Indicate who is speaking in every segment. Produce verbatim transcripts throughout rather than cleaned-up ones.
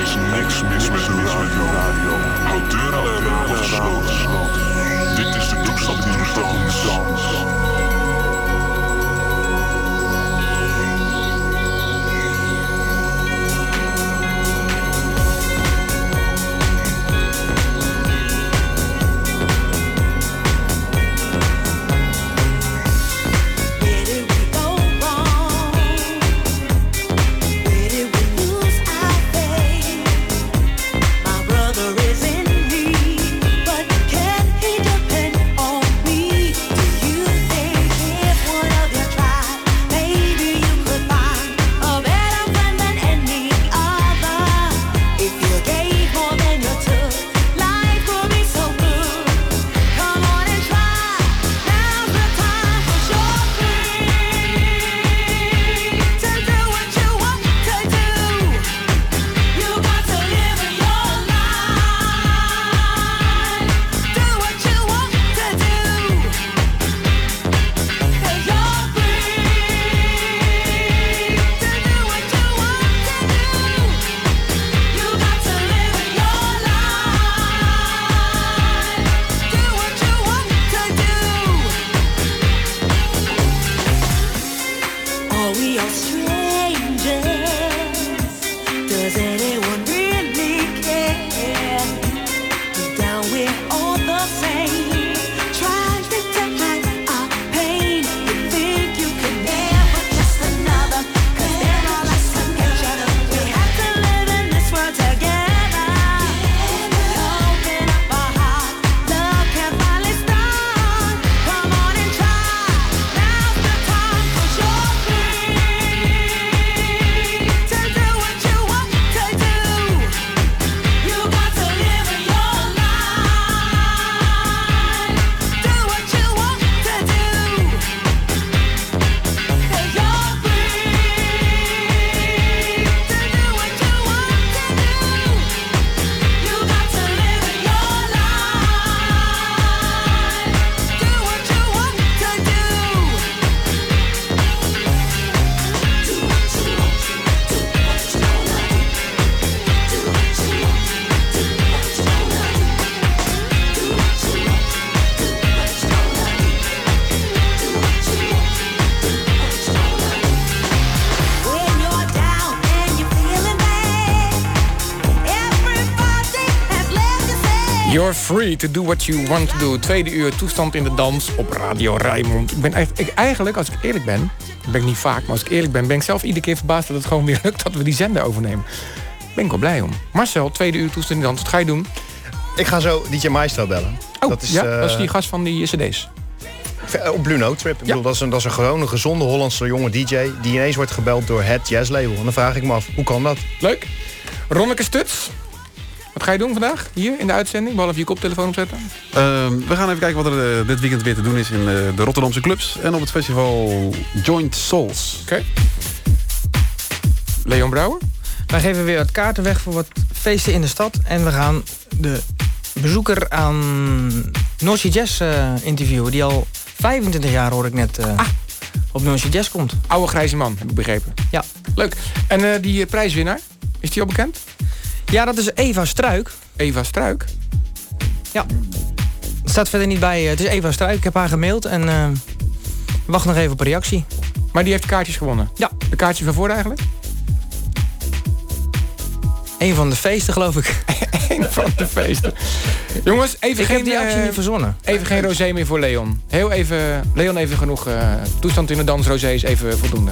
Speaker 1: is niks mis met de radio. Houd deuren en ramen gesloten. Dit is de toestand in de dans.
Speaker 2: You're free to do what you want to do. Tweede uur toestand in de dans op Radio Rijnmond. Ik ben eigenlijk, eigenlijk, als ik eerlijk ben, dat ben ik niet vaak, maar als ik eerlijk ben, ben ik zelf iedere keer verbaasd dat het gewoon weer lukt dat we die zender overnemen. Daar ben ik wel blij om. Marcel, tweede uur toestand in de dans. Wat ga je doen?
Speaker 3: Ik ga zo D J Maestro bellen.
Speaker 2: Oh,
Speaker 3: dat is,
Speaker 2: ja,
Speaker 3: uh,
Speaker 2: dat is die gast van die cd's.
Speaker 3: Op Blue Note Trip. Ik
Speaker 2: ja.
Speaker 3: bedoel, dat is, een, dat is een gewone, gezonde Hollandse jonge D J die ineens wordt gebeld door het jazzlabel. En dan vraag ik me af, hoe kan dat?
Speaker 2: Leuk. Ronneke Stuts. Wat ga je doen vandaag, hier in de uitzending, behalve je koptelefoon opzetten?
Speaker 4: Uh, we gaan even kijken wat er uh, dit weekend weer te doen is in uh, de Rotterdamse clubs. En op het festival Joint Souls.
Speaker 2: Oké. Okay. Leon Brouwer?
Speaker 5: Wij geven weer wat kaarten weg voor wat feesten in de stad. En we gaan de bezoeker aan North Sea Jazz uh, interviewen. Die al vijfentwintig jaar, hoor ik net, uh, ah. op North Sea Jazz komt.
Speaker 2: Oude grijze man, heb ik begrepen.
Speaker 5: Ja.
Speaker 2: Leuk. En uh, die uh, prijswinnaar, is die al bekend?
Speaker 5: Ja, dat is Eva Struik.
Speaker 2: Eva Struik?
Speaker 5: Ja. Het staat verder niet bij. Het is Eva Struik. Ik heb haar gemaild en uh, wacht nog even op een reactie.
Speaker 2: Maar die heeft kaartjes gewonnen?
Speaker 5: Ja.
Speaker 2: De kaartjes waarvoor eigenlijk?
Speaker 5: Eén van de feesten, geloof ik.
Speaker 2: Eén van de feesten. Jongens, even
Speaker 5: ik
Speaker 2: geen...
Speaker 5: heb die actie
Speaker 2: uh,
Speaker 5: niet verzonnen.
Speaker 2: Even geen rosé meer voor Leon. Heel even... Leon, even genoeg. Uh, toestand in de dans, rosé is even voldoende.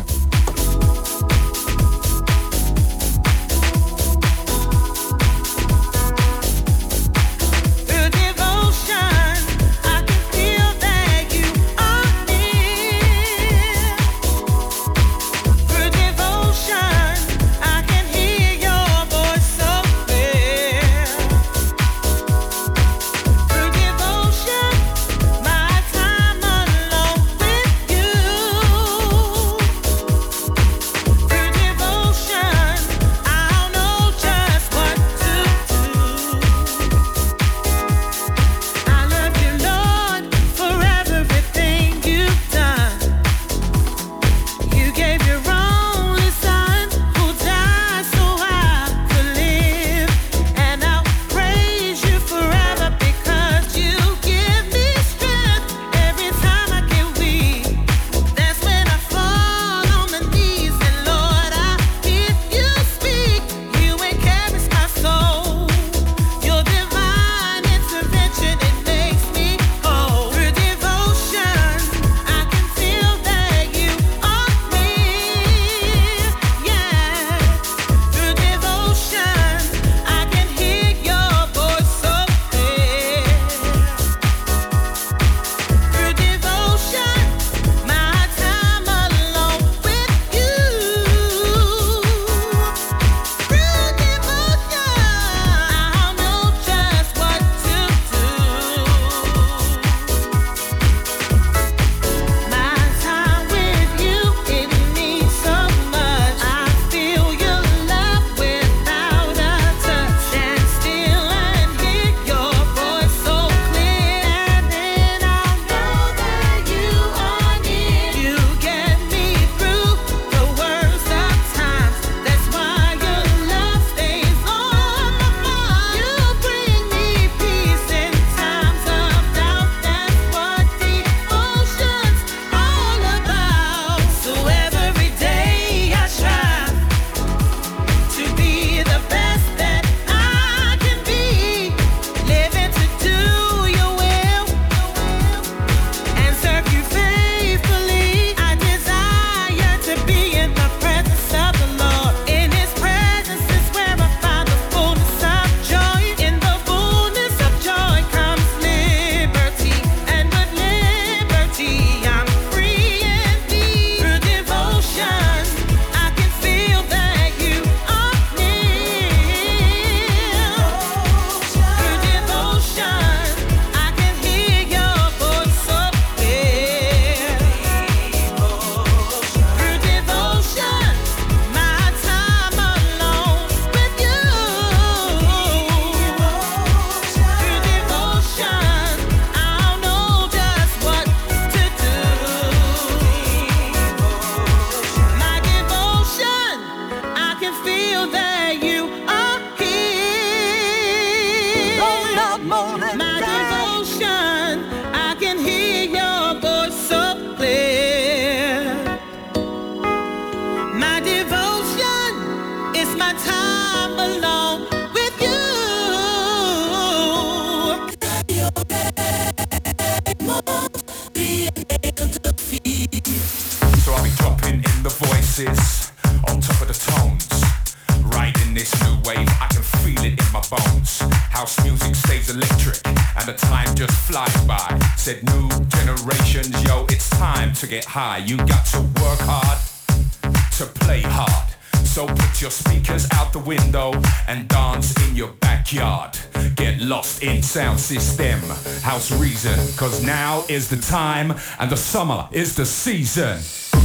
Speaker 6: said new generations, yo, it's time to get high. You got to work hard to play hard. So put your speakers out the window and dance in your backyard. Get lost in sound system, house reason, cause now is the time and the summer is the season.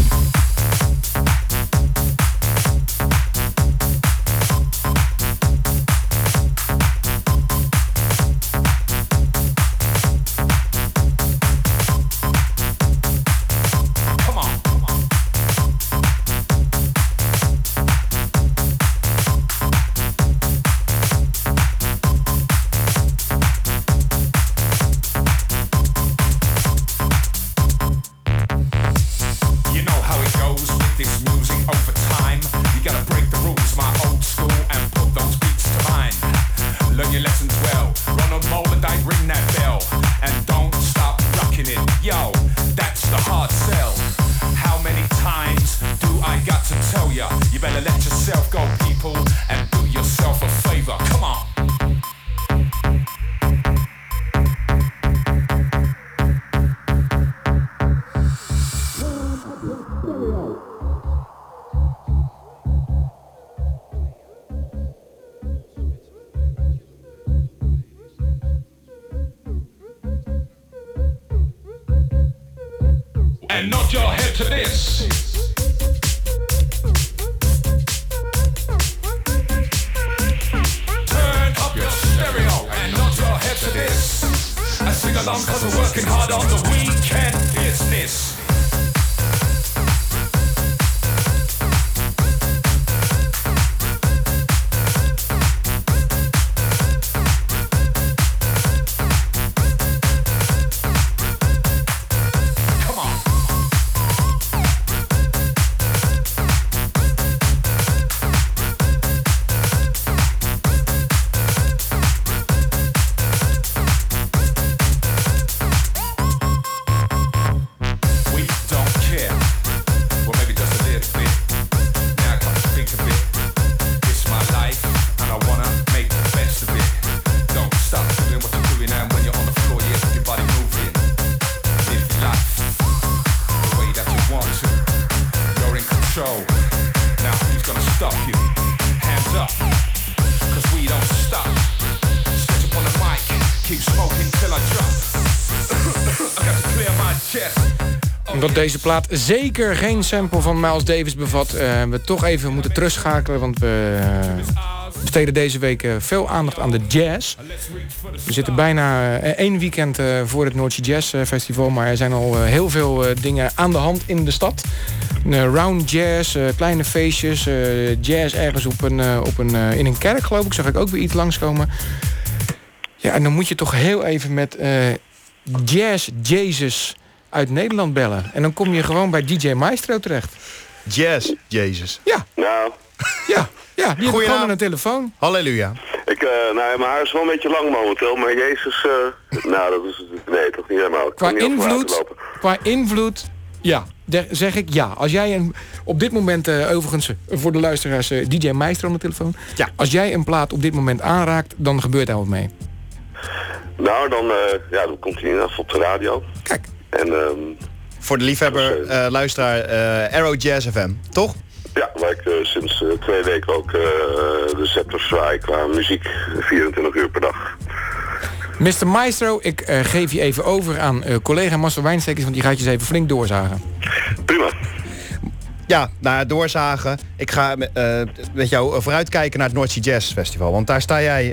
Speaker 6: And nod your head to this. Turn up your stereo and nod your head to this. And sing along cause we're working hard on the weekend business.
Speaker 2: Omdat deze plaat zeker geen sample van Miles Davis bevat, uh, we toch even moeten terugschakelen, want we uh, besteden deze week uh, veel aandacht aan de jazz. We zitten bijna uh, één weekend uh, voor het Noordse Jazz Festival, maar er zijn al uh, heel veel uh, dingen aan de hand in de stad. Uh, round jazz, uh, kleine feestjes, uh, jazz ergens op een, uh, op een, uh, in een kerk, geloof ik, zag ik ook weer iets langskomen. Ja, en dan moet je toch heel even met uh, Jazz Jesus uit Nederland bellen. En dan kom je gewoon bij D J Maestro terecht.
Speaker 3: Jazz Jesus.
Speaker 2: Ja.
Speaker 7: Nou.
Speaker 2: Ja, ja, die heeft gewoon een telefoon.
Speaker 3: Halleluja.
Speaker 7: Ik, uh, nou, mijn haar is wel een beetje lang momenteel, maar Jezus, uh, nou, dat is, nee, toch niet helemaal.
Speaker 2: Qua invloed, qua invloed, ja, de, zeg ik ja. Als jij een, op dit moment, uh, overigens, uh, voor de luisteraars, uh, D J Maestro aan de telefoon. Ja. Als jij een plaat op dit moment aanraakt, dan gebeurt daar wat mee.
Speaker 7: Nou, dan, uh, ja, dan komt hij inderdaad op de radio.
Speaker 2: Kijk.
Speaker 7: En, um,
Speaker 3: voor de liefhebber, uh, luisteraar, uh, Arrow Jazz F M, toch?
Speaker 7: Ja, waar ik uh, sinds uh, twee weken ook uh, de scepter zwaai qua muziek, vierentwintig uur per dag.
Speaker 2: mister Maestro, ik uh, geef je even over aan uh, collega Marcel Wijnstekers, want die gaat je eens even flink doorzagen.
Speaker 7: Prima.
Speaker 3: Ja, nou, doorzagen. Ik ga uh, met jou vooruitkijken naar het Noordse Jazz Festival. Want daar sta jij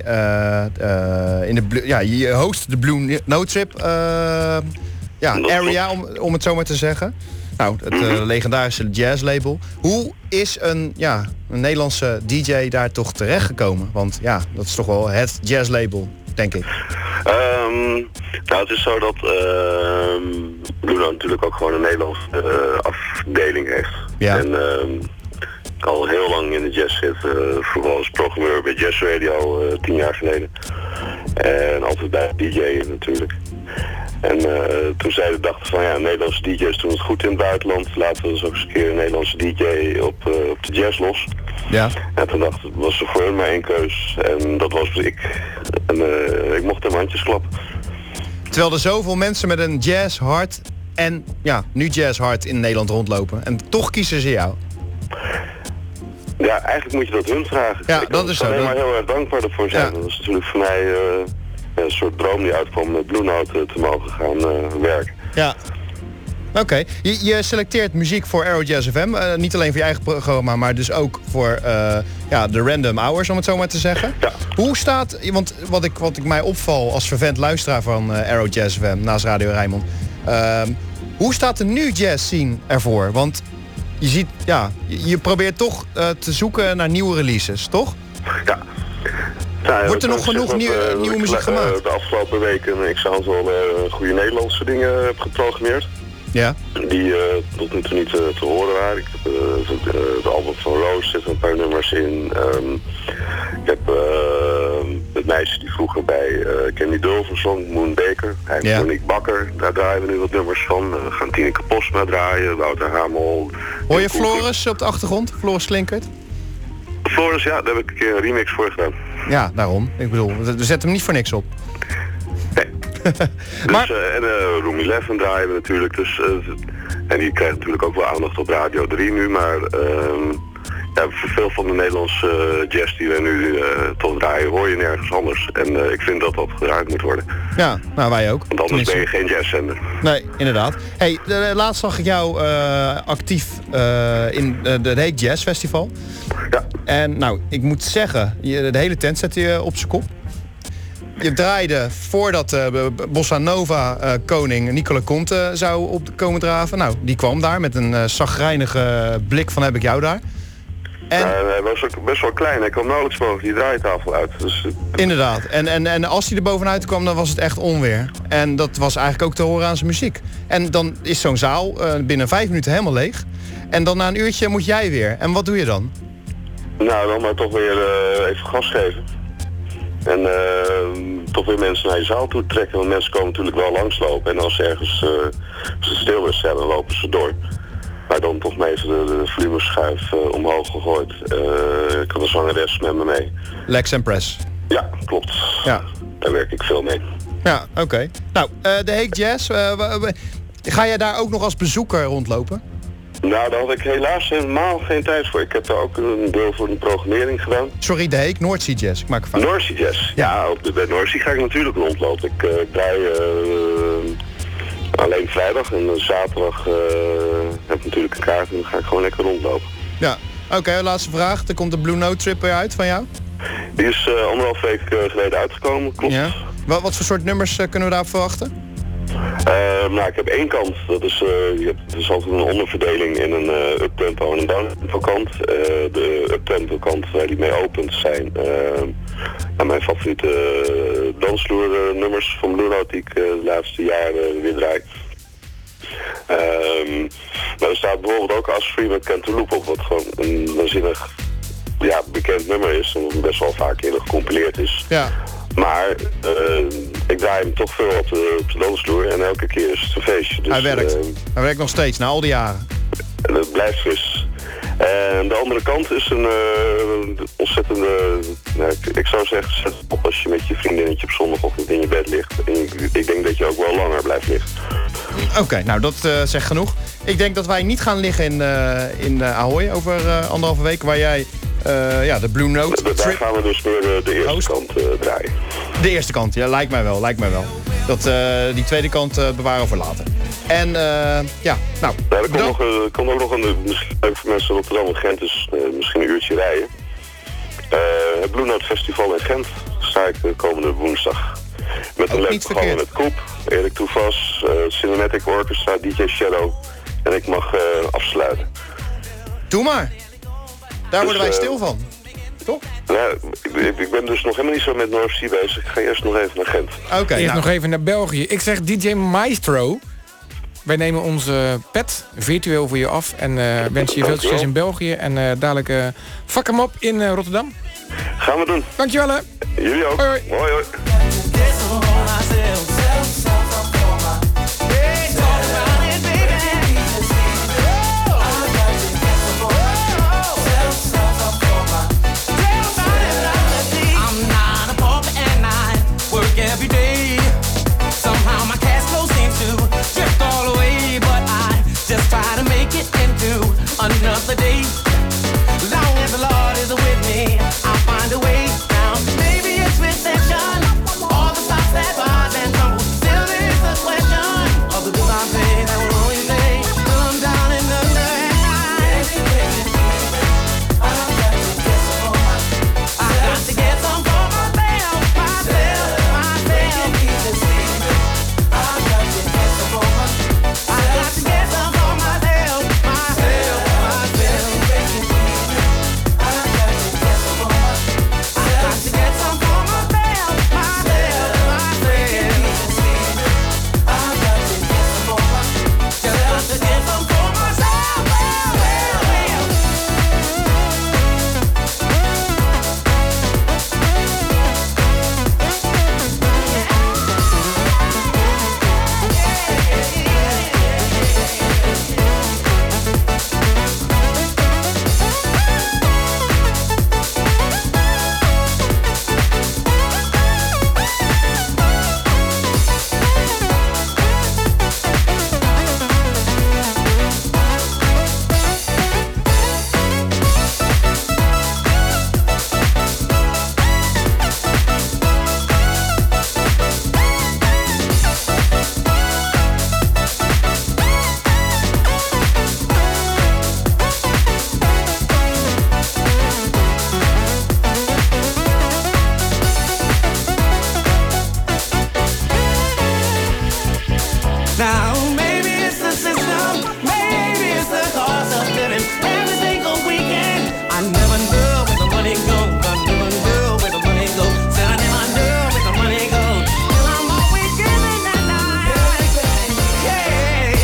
Speaker 3: uh, uh, in de... Ja, je host de Blue Note Trip uh, ja, area, om, om het zo maar te zeggen. Nou, het uh, legendarische jazzlabel. Hoe is een, ja, een Nederlandse D J daar toch terechtgekomen? Want ja, dat is toch wel het jazzlabel, denk ik.
Speaker 7: Um, nou, het is zo dat uh, Blue Note natuurlijk ook gewoon een Nederlandse uh, afdeling heeft.
Speaker 3: Ja.
Speaker 7: En uh, ik al heel lang in de jazz zit, uh, vooral als programmeur bij Jazz Radio uh, tien jaar geleden. En altijd bij D J natuurlijk. En uh, toen zij dachten van ja, Nederlandse D J's doen het goed in het buitenland. Laten we dus ook eens een keer een Nederlandse D J op, uh, op de jazz los.
Speaker 3: Ja.
Speaker 7: En toen dacht ik, was er voor hun maar één keus. En dat was ik. En uh, ik mocht hem handjes klappen.
Speaker 3: Terwijl er zoveel mensen met een jazzhart en ja, nu jazzhart in Nederland rondlopen. En toch kiezen ze jou.
Speaker 7: Ja, eigenlijk moet je dat hun vragen.
Speaker 3: Ja,
Speaker 7: ik
Speaker 3: dat is zo.
Speaker 7: alleen
Speaker 3: Dat...
Speaker 7: maar heel erg dankbaar ervoor zijn.
Speaker 3: Ja.
Speaker 7: Dat is natuurlijk voor mij uh, een soort droom die uitkwam met Blue Note uh, te mogen gaan uh, werken.
Speaker 3: Ja. Oké, okay. je, je selecteert muziek voor Eurojazz F M. Uh, niet alleen voor je eigen programma, maar dus ook voor uh, ja, de random hours, om het zo maar te zeggen.
Speaker 7: Ja.
Speaker 3: Hoe staat, want wat ik, wat ik mij opval als vervent luisteraar van uh, Eurojazz F M naast Radio Rijnmond. Uh, hoe staat de nu jazz scene ervoor? Want je ziet, ja, je, je probeert toch uh, te zoeken naar nieuwe releases, toch?
Speaker 7: Ja. Nou,
Speaker 3: Wordt er nog genoeg
Speaker 7: dat,
Speaker 3: nieuw,
Speaker 7: uh,
Speaker 3: nieuwe
Speaker 7: ik,
Speaker 3: muziek
Speaker 7: uh,
Speaker 3: gemaakt?
Speaker 7: De afgelopen weken ik zou wel uh, goede Nederlandse dingen heb geprogrammeerd.
Speaker 3: Ja.
Speaker 7: Die uh, tot nu toe niet uh, te horen waren. Ik heb uh, het uh, album van Rose zitten een paar nummers in. Um, ik heb uh, het meisje die vroeger bij uh, Candy Dulver zong, Moon Baker. Hij
Speaker 3: Ja.
Speaker 7: en Monique Bakker. Daar draaien we nu wat nummers van. Uh, we gaan Tineke Postma draaien, Wouter Hamel.
Speaker 3: Hoor je Floris op de achtergrond? Floris Klinkert?
Speaker 7: Floris, ja, daar heb ik een keer een remix voor gedaan.
Speaker 3: Ja, daarom. Ik bedoel, we zetten hem niet voor niks op.
Speaker 7: Nee. Dus,
Speaker 3: Maar-
Speaker 7: uh, en uh, Room elf draaien we natuurlijk. Dus, uh, en die krijgt natuurlijk ook wel aandacht op Radio drie nu. Maar uh, ja, voor veel van de Nederlandse uh, jazz die we nu uh, toch draaien, hoor je nergens anders. En uh, ik vind dat dat gedraaid moet worden.
Speaker 3: Ja, nou wij ook.
Speaker 7: Want anders
Speaker 3: Tenminste.
Speaker 7: ben je geen jazzzender.
Speaker 3: Nee, inderdaad. Hey, de, de- laatst zag ik jou uh, actief uh, in de, de Heek Jazz Festival.
Speaker 7: Ja.
Speaker 3: En nou, ik moet zeggen, je, de hele tent zette je op zijn kop. Je draaide voordat uh, Bossa Nova uh, koning Nicola Conte zou op komen draven. Nou, die kwam daar met een uh, zagrijnige blik van heb ik jou daar. En
Speaker 7: Uh, hij was ook best wel klein. Hij kwam nauwelijks boven die draaitafel uit. Dus, uh,
Speaker 3: inderdaad. En, en, en als hij er bovenuit kwam, dan was het echt onweer. En dat was eigenlijk ook te horen aan zijn muziek. En dan is zo'n zaal uh, binnen vijf minuten helemaal leeg. En dan na een uurtje moet jij weer. En wat doe je dan?
Speaker 7: nou, dan maar toch weer uh, even gas geven. En uh, toch weer mensen naar je zaal toe trekken. Want mensen komen natuurlijk wel langslopen. En als ze ergens uh, als het stil is, ja, dan lopen ze door. Maar dan toch maar even de, de volumeschuif uh, omhoog gegooid. Uh, ik had een zangeres met me mee.
Speaker 3: Lex en Press.
Speaker 7: Ja, klopt.
Speaker 3: Ja.
Speaker 7: Daar werk ik veel mee.
Speaker 3: Ja, oké. Okay. Nou, uh, de Heek Jazz. Uh, w- w- ga jij daar ook nog als bezoeker rondlopen?
Speaker 7: Nou, daar had ik helaas helemaal geen tijd voor. Ik heb daar ook een deel voor de programmering gedaan.
Speaker 3: Sorry, de Heek. Noordzee Jazz. Ik maak een fout.
Speaker 7: Noordzee Jazz. Ja, op de, bij Noordzee ga ik natuurlijk rondlopen. Ik, uh, ik draai uh, alleen vrijdag en uh, zaterdag uh, heb ik natuurlijk een kaart en dan ga ik gewoon lekker rondlopen.
Speaker 3: Ja. Oké, okay, laatste vraag. Er komt de Blue Note trip weer uit van jou?
Speaker 7: Die is uh, anderhalf week uh, geleden uitgekomen, klopt.
Speaker 3: Ja. Wat, wat voor soort nummers uh, kunnen we daarop verwachten?
Speaker 7: Uh, nou, ik heb één kant. Dat is, uh, je hebt, er is altijd een onderverdeling in een uh, uptempo en een downtempo kant. Uh, de uptempo kant waar die mee opent zijn uh, nou, mijn favoriete uh, dansvloer uh, nummers van Blue Note die ik uh, de laatste jaren weer draai. Um, maar er staat bijvoorbeeld ook As Free met Can't Loop op, wat gewoon een waanzinnig ja, bekend nummer is en wat best wel vaak eerder gecompileerd is.
Speaker 3: Ja.
Speaker 7: Maar uh, ik draai hem toch veel op de, op de dansvloer en elke keer is het een feestje. Dus,
Speaker 3: Hij werkt.
Speaker 7: Uh,
Speaker 3: Hij werkt nog steeds, na al die jaren.
Speaker 7: en het blijft fris. En de andere kant is een uh, ontzettende, nou, ik, ik zou zeggen, zet het op als je met je vriendinnetje op zondagochtend in je bed ligt. En ik, ik denk dat je ook wel langer blijft liggen.
Speaker 3: Oké, okay, nou dat uh, zegt genoeg. Ik denk dat wij niet gaan liggen in, uh, in uh, Ahoy over uh, anderhalve week, waar jij uh, ja, de Blue Note
Speaker 7: Daar
Speaker 3: trip...
Speaker 7: gaan we dus meer uh, de eerste
Speaker 3: Host.
Speaker 7: kant uh, draaien.
Speaker 3: De eerste kant, ja, lijkt mij wel, lijkt mij wel. Dat uh, die tweede kant uh, bewaren we voor later. En uh, ja, nou,
Speaker 7: Ja, er komt,
Speaker 3: bedankt.
Speaker 7: nog, uh, er komt ook nog een, misschien leuk voor mensen Rotterdam en Gent, is uh, misschien een uurtje rijden. Uh, het Blue Note Festival in Gent sta ik de komende woensdag. Met een
Speaker 3: Ook
Speaker 7: leuk
Speaker 3: niet
Speaker 7: programma met
Speaker 3: verkeerd.
Speaker 7: Koep, Erik Toevas, uh, Cinematic Orchestra, D J Shadow. En ik mag uh, afsluiten.
Speaker 3: Doe maar. Daar worden wij
Speaker 7: uh,
Speaker 3: stil van. Toch?
Speaker 7: Nou, ik, ik ben dus nog helemaal niet zo met North Sea bezig. Ik ga eerst nog even naar Gent.
Speaker 3: Oké, okay,
Speaker 2: Eerst
Speaker 3: nou,
Speaker 2: nog even naar België. Ik zeg D J Maestro. Wij nemen onze pet virtueel voor je af. En uh, wensen je veel succes in België. En uh, dadelijk uh, vak hem op in uh, Rotterdam.
Speaker 7: Gaan we doen.
Speaker 2: Dankjewel hè.
Speaker 7: Jullie ook.
Speaker 2: Hoi, hoi.
Speaker 7: Hoi, hoi.
Speaker 8: Every day, somehow the day. Long as the Lord is with me, I'll find a way. Now, maybe it's recession, all the stops that rise and tumble. Still there's the question of the bills I pay that will only stay till I'm down and under. I got to get some for myself, myself, myself. I got to get some for myself, I got to get some for myself, myself, myself. I got to get some for myself, I got to get some for myself, myself, myself. I got to get some for myself, got to get some for myself, well, well, well. Now maybe it's the system, maybe it's the cost of living. Everything goes weekend. I never knew where the money goes. I never knew where the money goes. Said I never knew where the money goes. And I'm always giving that night. Yeah,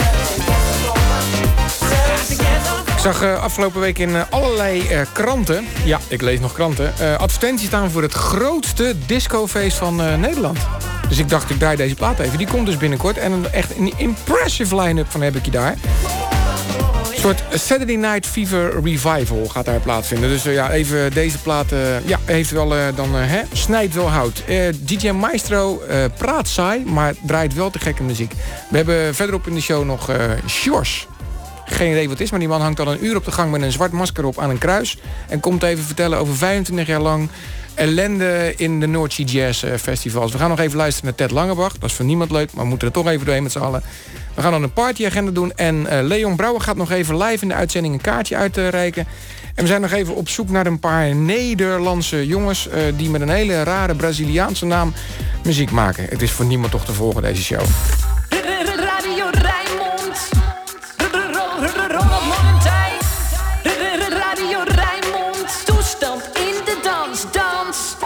Speaker 8: yeah.
Speaker 2: Ik zag uh, afgelopen week in uh, allerlei uh, kranten... Ja, ik lees nog kranten... Uh, advertenties staan voor het grootste discofeest van uh, Nederland. Dus ik dacht, ik draai deze plaat even. Die komt dus binnenkort. En een, echt een impressive line-up van heb ik je daar. Een soort Saturday Night Fever Revival gaat daar plaatsvinden. Dus uh, ja, even deze plaat... Uh, ja, heeft wel uh, dan... Uh, hè, snijdt wel hout. Uh, D J Maestro uh, praat saai, maar draait wel te gekke muziek. We hebben verderop in de show nog uh, Sjors. Geen idee wat het is, maar die man hangt al een uur op de gang... met een zwart masker op aan een kruis. En komt even vertellen over vijfentwintig jaar lang... ellende in de North Sea Jazz Festivals. We gaan nog even luisteren naar Ted Langebach. Dat is voor niemand leuk, maar we moeten er toch even doorheen met z'n allen. We gaan dan een partyagenda doen. En uh, Leon Brouwer gaat nog even live in de uitzending een kaartje uitreiken. En we zijn nog even op zoek naar een paar Nederlandse jongens... Uh, die met een hele rare Braziliaanse naam muziek maken. Het is voor niemand toch te volgen, deze show.
Speaker 9: Radio Rijnmond. Ronald Momentijn. Radio Rijnmond. Toestand in de dans, dans.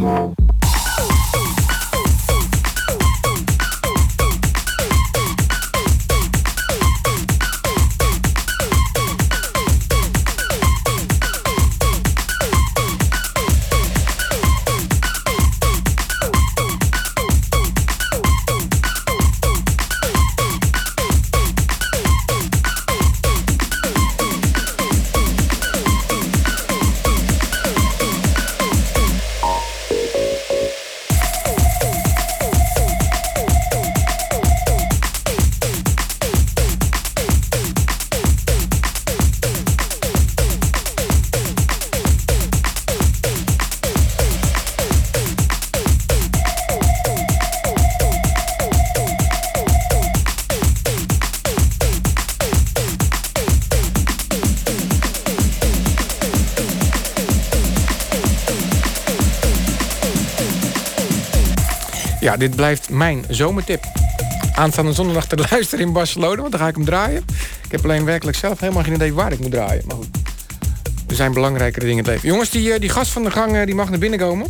Speaker 2: Ja, dit blijft mijn zomertip. Aanstaande zondag te luisteren in Barcelona, want dan ga ik hem draaien. Ik heb alleen werkelijk zelf helemaal geen idee waar ik moet draaien. Maar goed, er zijn belangrijkere dingen in het leven. Jongens, die, die gast van de gang die mag naar binnen komen.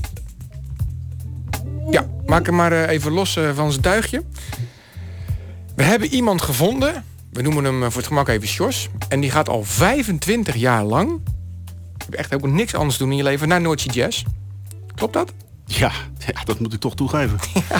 Speaker 2: Ja, maak hem maar even los van zijn duigje. We hebben iemand gevonden. We noemen hem voor het gemak even Sjors. En die gaat al vijfentwintig jaar lang... Je hebt echt ook niks anders doen in je leven naar Noordzee Jazz. Klopt dat?
Speaker 4: Ja, ja, dat moet ik toch toegeven.
Speaker 2: Ja.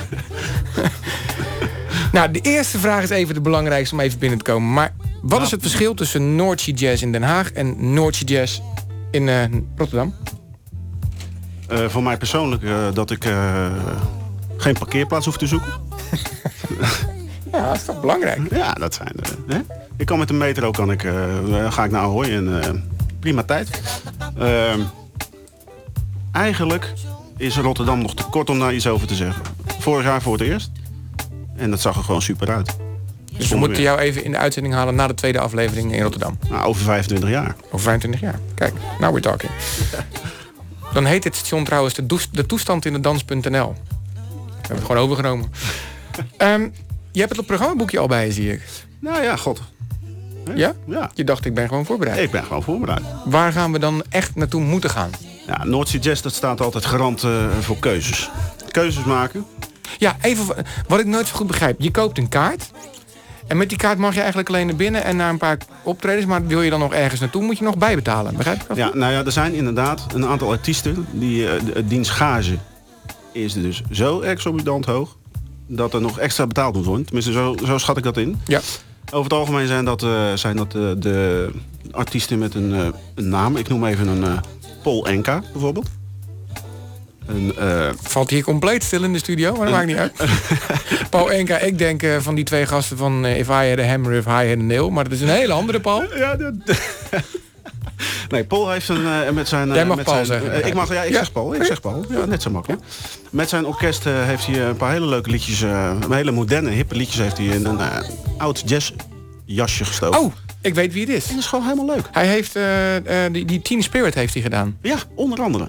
Speaker 2: Nou, de eerste vraag is even de belangrijkste om even binnen te komen. Maar wat nou, is het verschil tussen Noordzee Jazz in Den Haag en Noordzee Jazz in uh, Rotterdam?
Speaker 4: Uh, voor mij persoonlijk uh, dat ik uh, geen parkeerplaats hoef te zoeken.
Speaker 2: Ja, dat is toch belangrijk?
Speaker 4: Ja, dat zijn uh, hè? Ik kan met de metro, kan ik, uh, ga ik naar Ahoy en uh, prima tijd. Uh, eigenlijk is Rotterdam nog te kort om daar iets over te zeggen. Vorig jaar voor het eerst. En dat zag er gewoon super uit.
Speaker 2: Dus we moeten jou even in de uitzending halen na de tweede aflevering in Rotterdam.
Speaker 4: Nou, over vijfentwintig jaar.
Speaker 2: Over vijfentwintig jaar. Kijk, now we're talking. Dan heet dit station trouwens de, does, de toestand in de dans punt n l. We hebben het gewoon overgenomen. um, je hebt het programmaboekje al bij je, zie ik.
Speaker 4: Nou ja, god.
Speaker 2: He? Ja?
Speaker 4: Ja.
Speaker 2: Je dacht, ik ben gewoon voorbereid.
Speaker 4: Ik ben gewoon voorbereid.
Speaker 2: Waar gaan we dan echt naartoe moeten gaan?
Speaker 4: Ja, Noordzee Jazz, dat staat altijd garant uh, voor keuzes. Keuzes maken.
Speaker 2: Ja, even wat ik nooit zo goed begrijp. Je koopt een kaart. En met die kaart mag je eigenlijk alleen naar binnen en naar een paar optredens. Maar wil je dan nog ergens naartoe, moet je nog bijbetalen. Begrijp je dat?
Speaker 4: Ja, nou ja, er zijn inderdaad een aantal artiesten die uh, diens gage is dus zo exorbitant hoog dat er nog extra betaald moet worden. Tenminste, zo, zo schat ik dat in.
Speaker 2: Ja.
Speaker 4: Over het algemeen zijn dat, uh, zijn dat uh, de artiesten met een, uh, een naam. Ik noem even een uh, Paul Enka bijvoorbeeld. Een, uh,
Speaker 2: Valt hier compleet stil in de studio, maar dat maakt niet uit. Paul Enka, ik denk uh, van die twee gasten van uh, If I Had a Hammer, If I Had a Nail. Maar dat is een hele andere Paul.
Speaker 4: Ja, dat... Nee, Paul heeft een, uh, met zijn... Uh,
Speaker 2: Jij mag
Speaker 4: met
Speaker 2: Paul
Speaker 4: zijn,
Speaker 2: zeggen.
Speaker 4: Uh, ik mag, ja, ik
Speaker 2: ja.
Speaker 4: zeg Paul. Ik zeg Paul. Ja, net zo makkelijk. Met zijn orkest uh, heeft hij een paar hele leuke liedjes, uh, hele moderne, hippe liedjes heeft hij in een uh, oud jazzjasje gestoken.
Speaker 2: Oh, ik weet wie het is.
Speaker 4: En dat is gewoon helemaal leuk.
Speaker 2: Hij heeft, uh, uh, die, die Teen Spirit heeft hij gedaan.
Speaker 4: Ja, onder andere.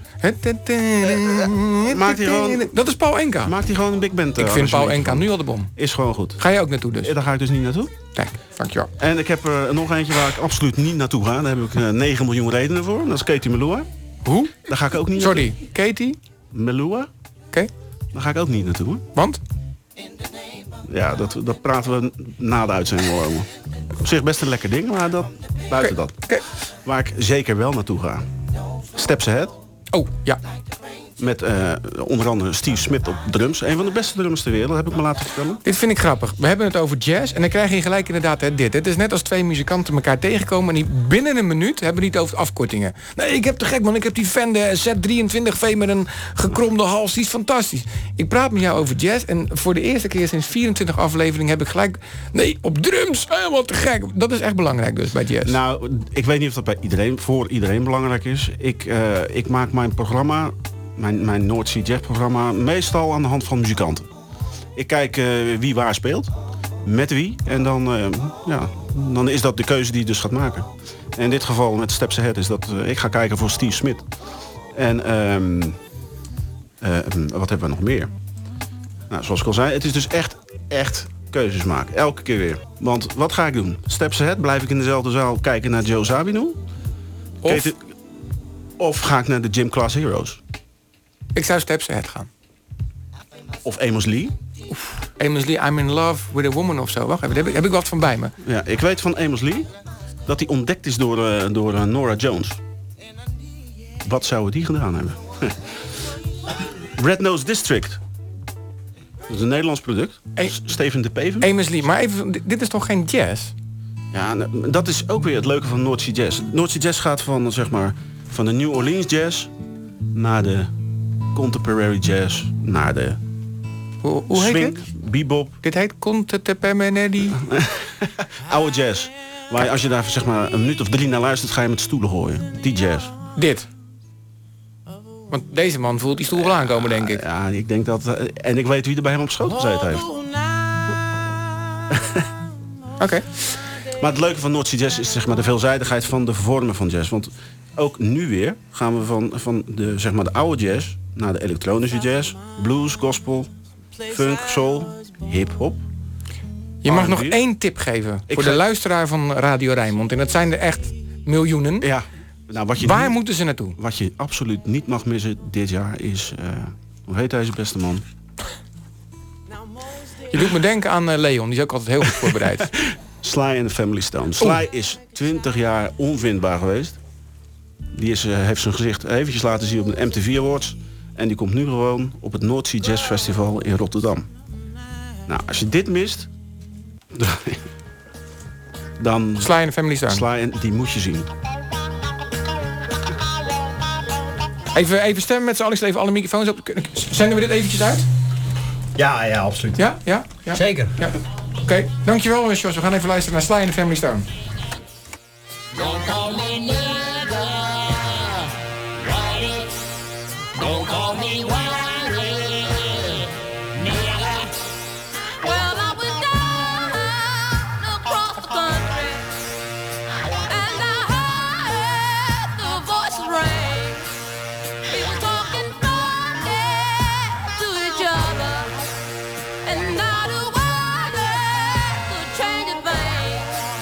Speaker 4: Maakt hij gewoon,
Speaker 2: dat is Paul Enka.
Speaker 4: Maakt hij gewoon een big band. Uh,
Speaker 2: ik vind Paul Enka nu al de bom.
Speaker 4: Is gewoon goed.
Speaker 2: Ga je ook naartoe dus?
Speaker 4: Daar ga ik dus niet naartoe.
Speaker 2: Kijk, dankjewel.
Speaker 4: En ik heb uh, nog eentje waar ik absoluut niet naartoe ga. Daar heb ik uh, negen miljoen redenen voor. Dat is Katie Melua.
Speaker 2: Hoe?
Speaker 4: Daar ga ik ook niet
Speaker 2: Sorry,
Speaker 4: naartoe.
Speaker 2: Katie?
Speaker 4: Melua. Oké.
Speaker 2: Okay.
Speaker 4: Daar ga ik ook niet naartoe. Hè?
Speaker 2: Want?
Speaker 4: Ja, dat, dat praten we na de uitzending wel over. Op zich best een lekker ding, maar dat, buiten
Speaker 2: okay.
Speaker 4: dat.
Speaker 2: Okay.
Speaker 4: Waar ik zeker wel naartoe ga. Steps Ahead.
Speaker 2: Oh, ja.
Speaker 4: Met uh, onder andere Steve Smith op drums. Een van de beste drummers ter wereld, heb ik me laten vertellen.
Speaker 2: Dit vind ik grappig. We hebben het over jazz en dan krijg je gelijk inderdaad hè, dit. Het is net als twee muzikanten elkaar tegenkomen en die binnen een minuut hebben niet over afkortingen. Nee, ik heb te gek man, ik heb die Fender Z drieëntwintig V met een gekromde hals, die is fantastisch. Ik praat met jou over jazz en voor de eerste keer sinds vierentwintig afleveringen heb ik gelijk... Nee, op drums, helemaal te gek. Dat is echt belangrijk dus bij jazz.
Speaker 4: Nou, ik weet niet of dat bij iedereen, voor iedereen belangrijk is. Ik, uh, ik maak mijn programma... Mijn, mijn Noordzee Jazz programma meestal aan de hand van muzikanten. Ik kijk uh, wie waar speelt, met wie. En dan, uh, ja, dan is dat de keuze die je dus gaat maken. En in dit geval met Steps Ahead is dat uh, ik ga kijken voor Steve Smith. En um, uh, wat hebben we nog meer? Nou, zoals ik al zei, het is dus echt, echt keuzes maken. Elke keer weer. Want wat ga ik doen? Steps Ahead, blijf ik in dezelfde zaal kijken naar Joe Zawinul?
Speaker 2: Of?
Speaker 4: Of ga ik naar de Gym Class Heroes?
Speaker 2: Ik zou Steps Ahead gaan.
Speaker 4: Of Amos Lee.
Speaker 2: Amos Lee, I'm in love with a woman of zo. Wacht even, heb ik, heb ik wat van bij me.
Speaker 4: Ja, ik weet van Amos Lee dat hij ontdekt is door, uh, door uh, Norah Jones. Wat zouden die gedaan hebben? Red Nose District. Dat is een Nederlands product.
Speaker 2: E-
Speaker 4: Steven de Peven.
Speaker 2: Amos Lee, maar even, dit- dit is toch geen jazz?
Speaker 4: Ja, nou, dat is ook weer het leuke van North Sea Jazz. North Sea Jazz gaat van, zeg maar, van de New Orleans Jazz naar de Contemporary Jazz, naar de
Speaker 2: Hoe, hoe heet
Speaker 4: swing,
Speaker 2: dit?
Speaker 4: bebop.
Speaker 2: Dit heet Contemporary.
Speaker 4: Oude jazz. Waar als je daar zeg maar een minuut of drie naar luistert, ga je met stoelen gooien. Die jazz.
Speaker 2: Dit. Want deze man voelt die stoel wel aankomen, denk ik.
Speaker 4: Ja, ik denk dat... Uh, en ik weet wie er bij hem op schoot gezeten heeft.
Speaker 2: Oké. Okay.
Speaker 4: Maar het leuke van North Sea Jazz is zeg maar de veelzijdigheid van de vormen van jazz. Want ook nu weer gaan we van, van de, zeg maar de oude jazz naar de elektronische jazz, blues, gospel, funk, soul, hip-hop.
Speaker 2: Je mag
Speaker 4: R en B.
Speaker 2: nog één tip geven
Speaker 4: Ik
Speaker 2: voor
Speaker 4: ga-
Speaker 2: de luisteraar van Radio Rijnmond. En dat zijn er echt miljoenen.
Speaker 4: Ja. Nou, wat je
Speaker 2: Waar
Speaker 4: niet-
Speaker 2: moeten ze naartoe?
Speaker 4: Wat je absoluut niet mag missen dit jaar is... Uh, hoe heet deze beste man?
Speaker 2: Je doet me denken aan uh, Leon, die is ook altijd heel goed voorbereid.
Speaker 4: Sly and the Family Stone. Sly
Speaker 2: Oeh.
Speaker 4: is twintig jaar onvindbaar geweest. Die is, uh, heeft zijn gezicht eventjes laten zien op de M T V Awards. En die komt nu gewoon op het North Sea Jazz Festival in Rotterdam. Nou, als je dit mist... dan...
Speaker 2: Sly and the Family Stone.
Speaker 4: Sly and, die moet je zien.
Speaker 2: Even, even stemmen met z'n allen. Ik stel even alle microfoons op. Zenden we dit eventjes uit?
Speaker 3: Ja, ja, absoluut.
Speaker 2: Ja? Ja? Ja?
Speaker 5: Zeker.
Speaker 2: Ja. Oké, okay. Dankjewel Jos. We gaan even luisteren naar Sly and the Family Stone.
Speaker 8: Don't call me nigga, whitey. Don't call me whitey, nigga.
Speaker 9: Well, I was down across the country, and I heard the voices ring. People talking funny to each other, and not a word could change a thing.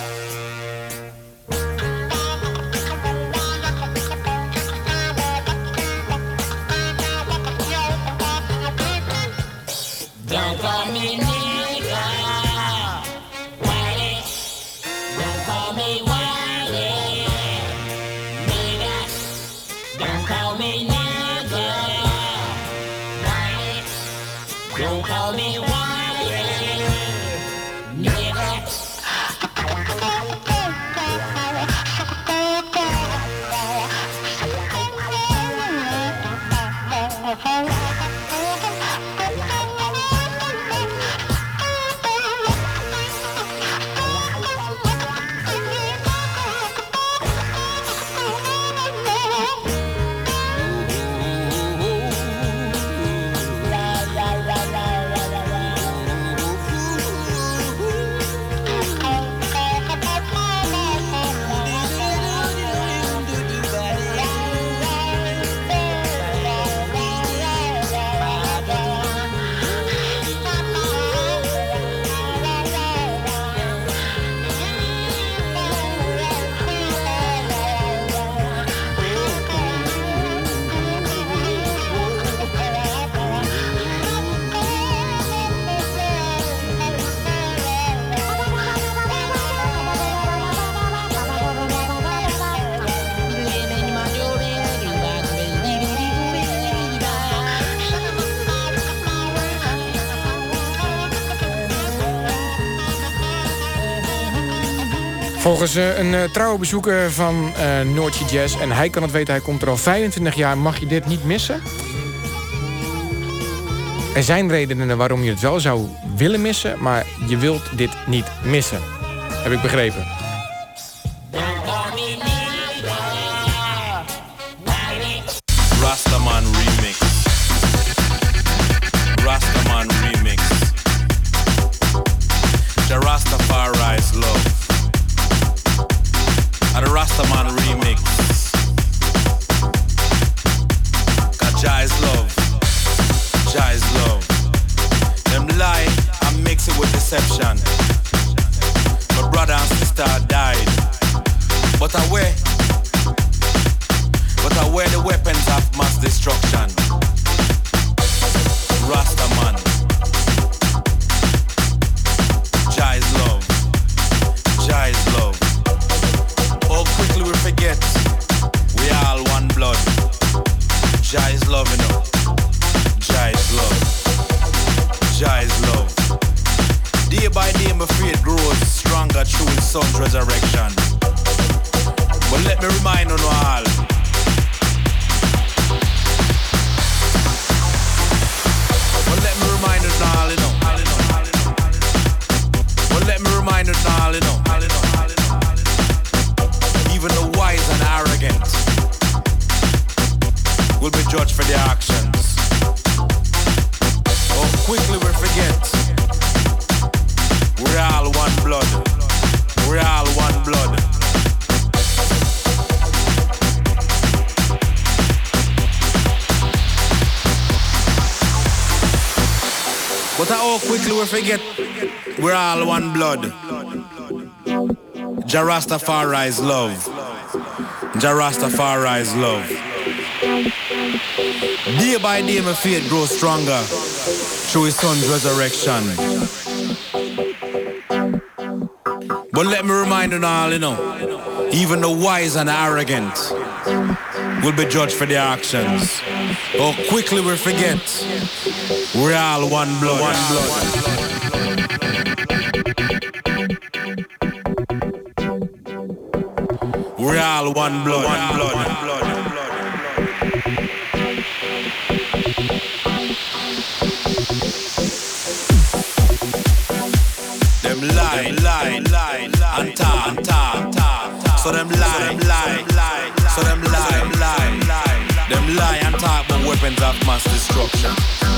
Speaker 8: Don't call me nigga, whitey. Don't call me whitey, nigga. Don't call me nigga, whitey. Don't call me whitey, nigga.
Speaker 2: Volgens uh, een uh, trouwe bezoeker van uh, North Sea Jazz, en hij kan het weten, hij komt er al vijfentwintig jaar, mag je dit niet missen. Er zijn redenen waarom je het wel zou willen missen, maar je wilt dit niet missen. Heb ik begrepen.
Speaker 6: Rastaman remix. Rastaman remix. The Rastafari's love. A the Rastaman remix. Cause Jai's love. Jai's love. Them lie and mix it with deception. My brother and sister died. But I wear But I wear the weapons of mass destruction.
Speaker 10: Rastaman. Jah is love. Jah is love. Oh, quickly we forget. We all one blood. Jah is love, you know. Jah is love. Jah is love. Day by day my faith grows stronger through his son's resurrection. But let me remind you all. But let me remind you all, you know. But let me remind you all, you know. Even the wise and arrogant will be judged for their actions. Oh, quickly we forget. We're all one blood. We're all one blood. But how quickly we forget we're all one blood. Jah Rastafari's love. Jah Rastafari's love. Day by day my faith grows stronger through his son's resurrection. But let me remind you all, you know, even the wise and arrogant will be judged for their actions. Oh, quickly we forget we're all one blood. One blood. We're all one blood. One blood. One blood. Them lie, lie, lie, and talk, and talk, talk. So them lie, lie, lie. So them lie, lie, lie. Them lie and talk about weapons of mass destruction.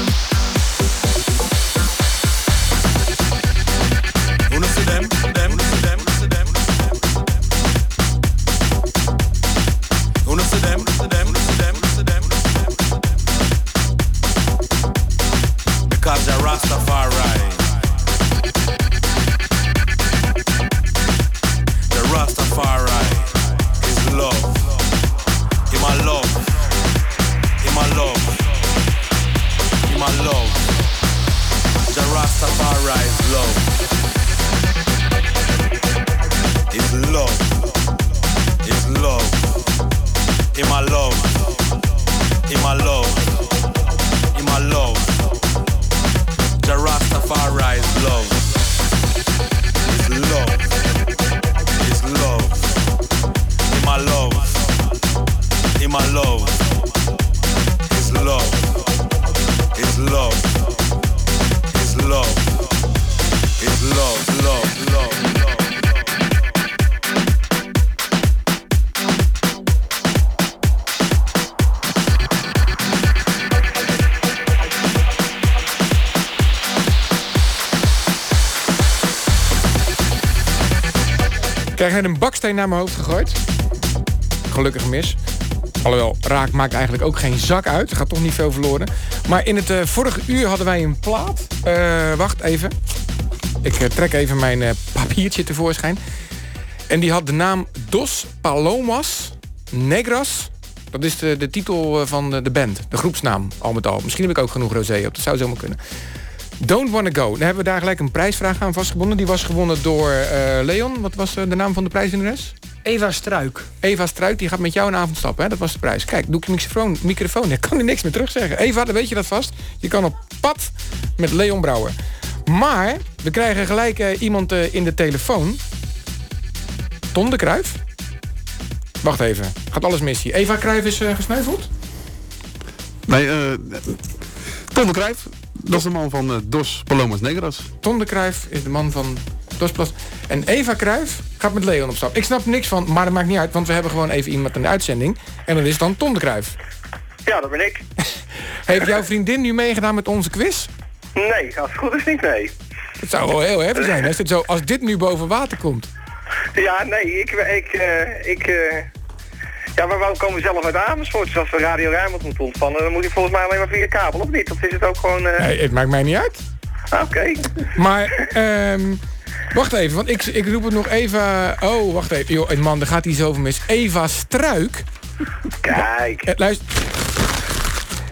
Speaker 10: Wanna see them? Them? See them? See them? Wanna see them? See them? See them? See them? Because they're Rastafari. The Rastafari is love. In my love. In my love. In my love. The Rastafari is love. It's love. It's love. In my love. In my love. In my love. The Rastafari is love. It's love. It's love. In my love. In my love. It's love. It's love. It's love. It's love. Love. Love. Love.
Speaker 2: Ik krijg net een baksteen naar mijn hoofd gegooid. Gelukkig mis. Alhoewel, raak maakt eigenlijk ook geen zak uit. Er gaat toch niet veel verloren. Maar in het uh, vorige uur hadden wij een plaat. Uh, wacht even. Ik uh, trek even mijn uh, papiertje tevoorschijn. En die had de naam Dos Palomas Negras. Dat is de, de titel van de, de band. De groepsnaam, al met al. Misschien heb ik ook genoeg rosé op. Dat zou zomaar kunnen. Don't Wanna Go. Dan hebben we daar gelijk een prijsvraag aan vastgebonden. Die was gewonnen door uh, Leon. Wat was uh, de naam van de prijswinnares?
Speaker 5: Eva Struik.
Speaker 2: Eva Struik, die gaat met jou een avond stappen. Hè? Dat was de prijs. Kijk, doe ik je microfoon. microfoon. Ik kan er niks meer terug zeggen. Eva, dan weet je dat vast. Je kan op pad met Leon Brouwer. Maar we krijgen gelijk uh, iemand uh, in de telefoon. Ton de Cruijff. Wacht even. Gaat alles mis hier. Eva Cruijff is uh, gesneuveld?
Speaker 11: Nee, uh, Ton de Cruijff. Dat is de man van uh, Dos Palomas Negras.
Speaker 2: Ton de Cruijff is de man van Dos Palomas. En Eva Cruijff gaat met Leon op stap. Ik snap niks van, maar dat maakt niet uit. Want we hebben gewoon even iemand in de uitzending. En dat is dan Ton de Cruijff.
Speaker 12: Ja, dat ben ik.
Speaker 2: Heeft jouw vriendin nu meegedaan met onze quiz?
Speaker 12: Nee, als het goed is niet, nee.
Speaker 2: Het zou wel heel heftig zijn als dit, zo, als dit nu boven water komt.
Speaker 12: Ja, nee, ik... ik, uh, ik uh... Ja, maar we komen zelf uit Amersfoort. Dus als we Radio Rijnmond moeten ontspannen, dan moet ik volgens mij alleen maar via kabel, of niet? Of is het ook gewoon... Uh...
Speaker 2: Nee, het maakt mij niet uit.
Speaker 12: Oké. Okay.
Speaker 2: Maar, um, wacht even, want ik, ik roep het nog even... Oh, wacht even. Joh, man, er gaat hier zoveel mis. Eva Struik.
Speaker 12: Kijk.
Speaker 2: Uh, luister.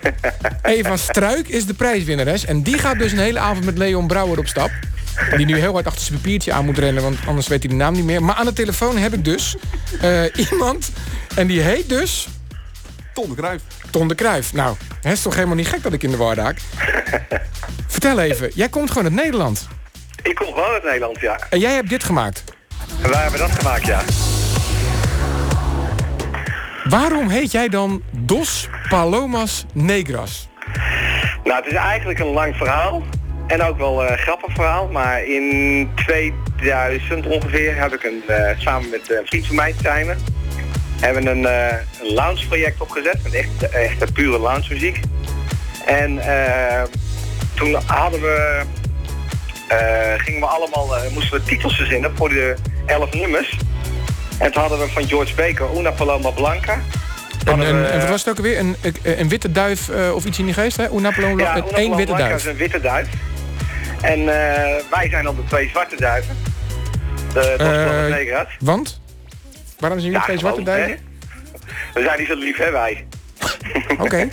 Speaker 2: Eva Struik is de prijswinnares. En die gaat dus een hele avond met Leon Brouwer op stap. Die nu heel hard achter zijn papiertje aan moet rennen, want anders weet hij de naam niet meer. Maar aan de telefoon heb ik dus uh, iemand. En die heet dus...
Speaker 11: Ton de Cruijff.
Speaker 2: Ton de Cruijff. Nou, het is toch helemaal niet gek dat ik in de war raak. Vertel even, jij komt gewoon uit Nederland.
Speaker 12: Ik kom gewoon uit Nederland, ja.
Speaker 2: En jij hebt dit gemaakt?
Speaker 12: En wij hebben dat gemaakt, ja.
Speaker 2: Waarom heet jij dan Dos Palomas Negras?
Speaker 12: Nou, het is eigenlijk een lang verhaal. En ook wel een uh, grappig verhaal. Maar in tweeduizend ongeveer heb ik een, uh, samen met een vriend van mij samen... hebben we een, uh, een lounge-project opgezet. Met echt, echt pure lounge-muziek. En uh, toen hadden we... Uh, gingen we allemaal... Uh, moesten we titels verzinnen voor de elf nummers. En toen hadden we van George Baker Una Paloma Blanca.
Speaker 2: En,
Speaker 12: we,
Speaker 2: en, en wat was het ook alweer? Een, een, een witte duif uh, of iets in die geest, hè? Una Paloma Blanca,
Speaker 12: ja, Una
Speaker 2: één
Speaker 12: Paloma
Speaker 2: witte
Speaker 12: Blanca
Speaker 2: duif.
Speaker 12: is een witte duif. En uh, wij zijn dan de twee zwarte duiven. De Dos Palomas Negras.
Speaker 2: Want? Waarom zijn jullie
Speaker 12: ja,
Speaker 2: twee zwarte
Speaker 12: gewoon,
Speaker 2: duiven?
Speaker 12: Hè? We zijn niet zo lief, hè, wij.
Speaker 2: Oké. Okay.